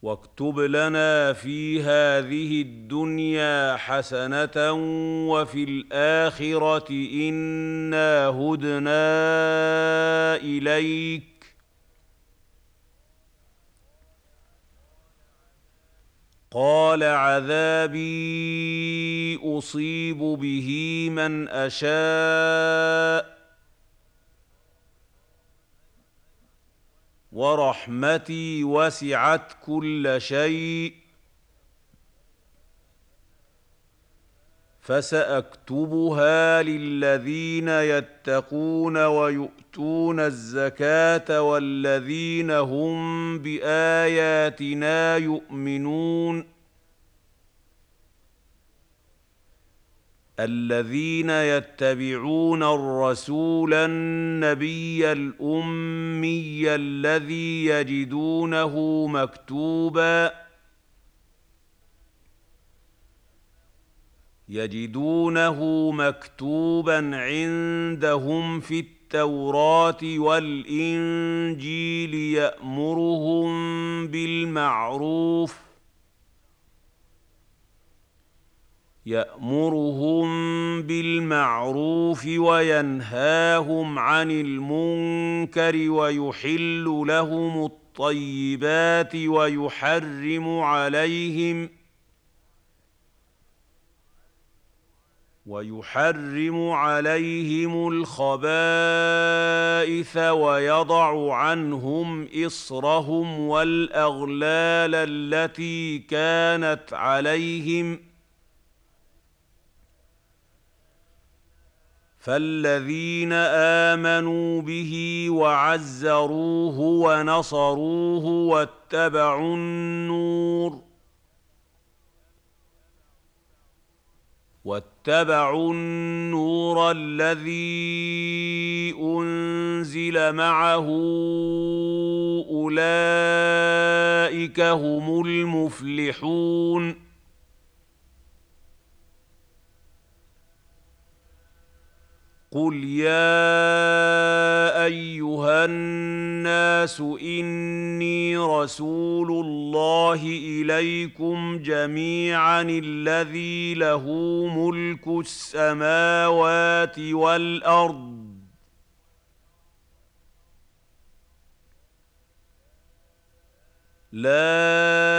واكتب لنا في هذه الدنيا حسنة وفي الآخرة إنا هدنا إليك. قال عذابي أصيب به من أشاء ورحمتي وسعت كل شيء فسأكتبها للذين يتقون ويؤتون الزكاة والذين هم بآياتنا يؤمنون الذين يتبعون الرسول النبي الأمي الذي يجدونه مكتوبا عندهم في التوراة والإنجيل يأمرهم بالمعروف وينهاهم عن المنكر ويحل لهم الطيبات ويحرم عليهم الخبائث ويضع عنهم إصرهم والأغلال التي كانت عليهم فالذين آمنوا به وعزروه ونصروه واتبعوا النور الذي أنزل معه أولئك هم المفلحون. قل يا أيها الناس إني رسول الله إليكم جميعا الذي له ملك السماوات والأرض لا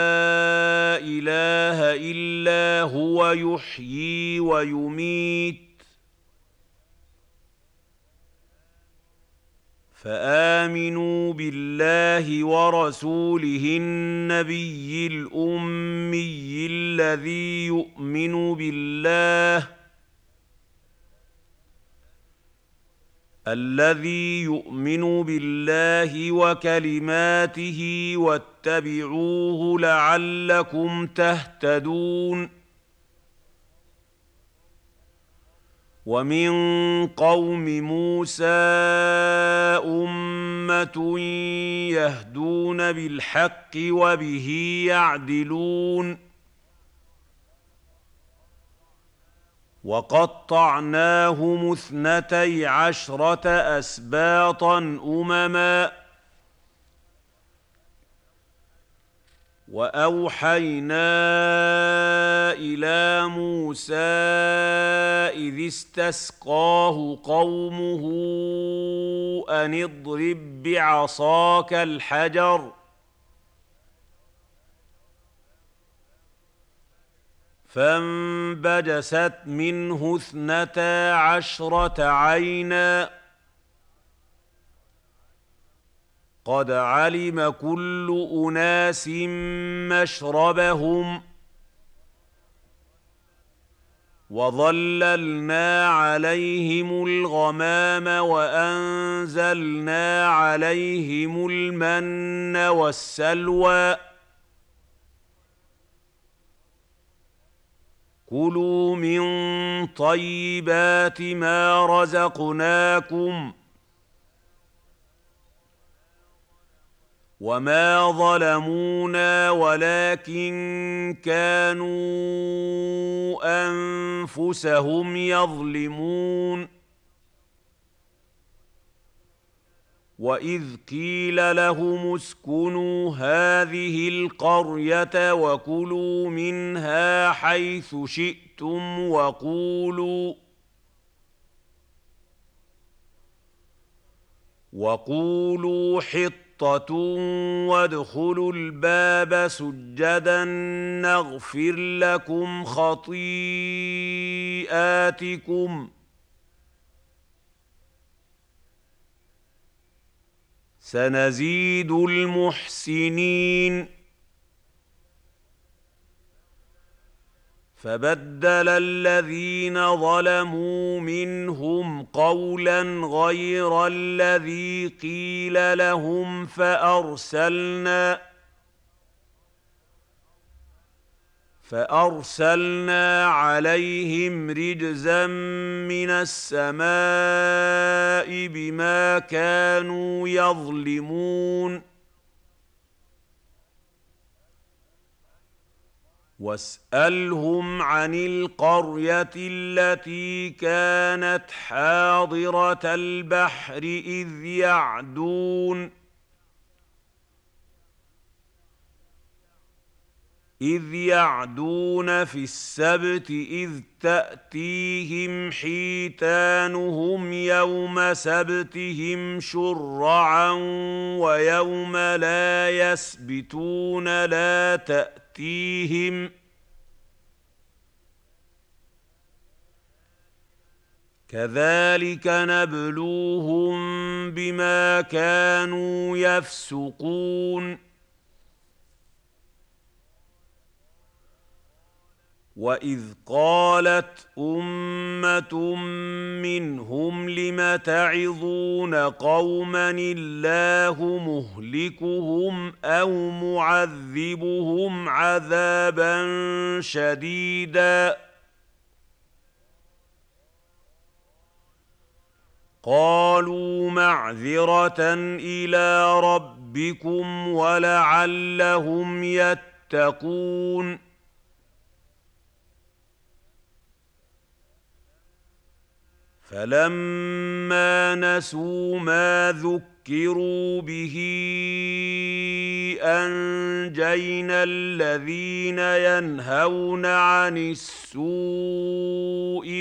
إله إلا هو يحيي ويميت فآمنوا بالله ورسوله النبي الأمي الذي يؤمن بالله وكلماته واتبعوه لعلكم تهتدون. ومن قوم موسى أمة يهدون بالحق وبه يعدلون وقطعناهم 12 أسباطا أمما وأوحينا إلى موسى إذ استسقاه قومه أن اضرب بعصاك الحجر فانبجست منه 12 عينا قد علم كل أناس مشربهم وظللنا عليهم الغمام وأنزلنا عليهم المن والسلوى كلوا من طيبات ما رزقناكم وما ظلمونا ولكن كانوا أنفسهم يظلمون. وإذ قيل لهم اسكنوا هذه القرية وكلوا منها حيث شئتم وقولوا حطة وادخلوا الباب سجدا نغفر لكم خطيئاتكم سنزيد المحسنين. فبدل الذين ظلموا منهم قولا غير الذي قيل لهم فأرسلنا عليهم رجزا من السماء بما كانوا يظلمون. واسألهم عن القرية التي كانت حاضرة البحر إذ يعدون في السبت إذ تأتيهم حيتانهم يوم سبتهم شرعا ويوم لا يسبتون لا تأتيهم كذلك نبلوهم بما كانوا يفسقون. وإذ قالت أمة منهم لم تعظون قوما الله مهلكهم أو معذبهم عذابا شديدا قالوا معذرة إلى ربكم ولعلهم يتقون. فلما نسوا ما ذكروا به أنجينا الذين ينهون عن السوء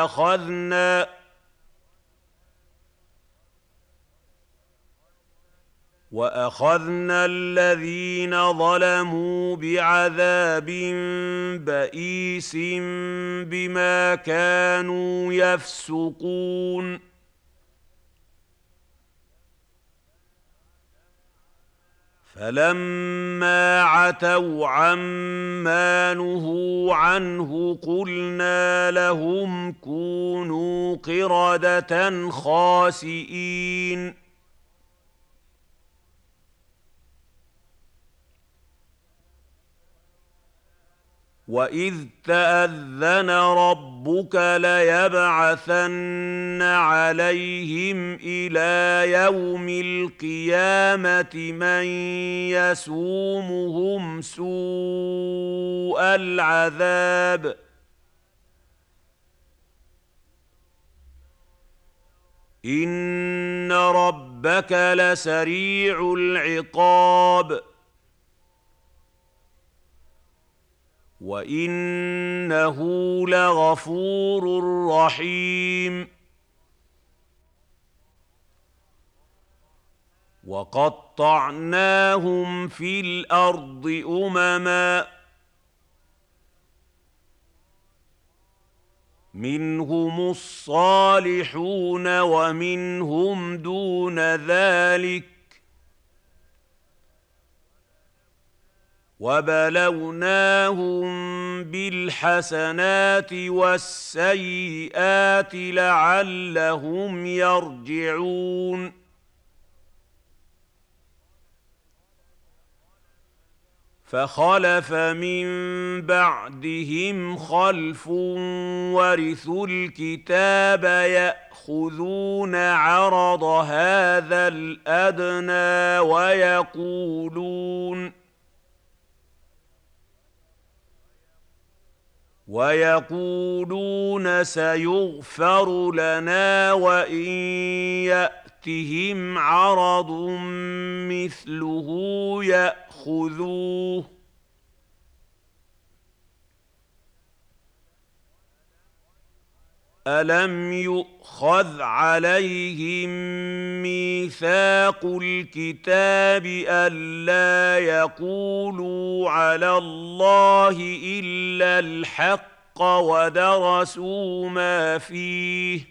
وأخذنا الذين ظلموا بعذاب بئيس بما كانوا يفسقون. فلما عتوا عما نهوا عنه قلنا لهم كونوا قردة خاسئين. وإذ تأذن ربك ليبعثن عليهم إلى يوم القيامة من يسومهم سوء العذاب إن ربك لسريع العقاب وإنه لغفور رحيم. وقطعناهم في الأرض أمما منهم الصالحون ومنهم دون ذلك وبلوناهم بالحسنات والسيئات لعلهم يرجعون. فخلف من بعدهم خلف ورثوا الكتاب يأخذون عرض هذا الأدنى ويقولون سيغفر لنا وإن ياتهم عرض مثله ياخذوه الم يؤخذ عليهم ميثاق الكتاب الا يقولوا على الله الا الحق ودرسوا ما فيه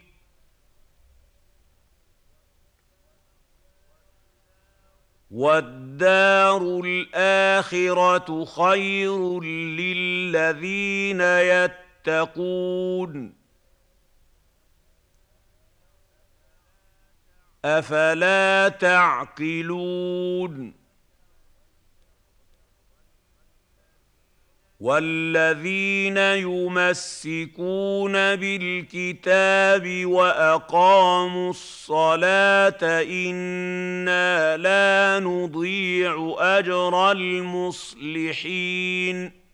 والدار الاخره خير للذين يتقون افلا تعقلون والذين يمسكون بالكتاب واقاموا الصلاه انا لا نضيع اجر المصلحين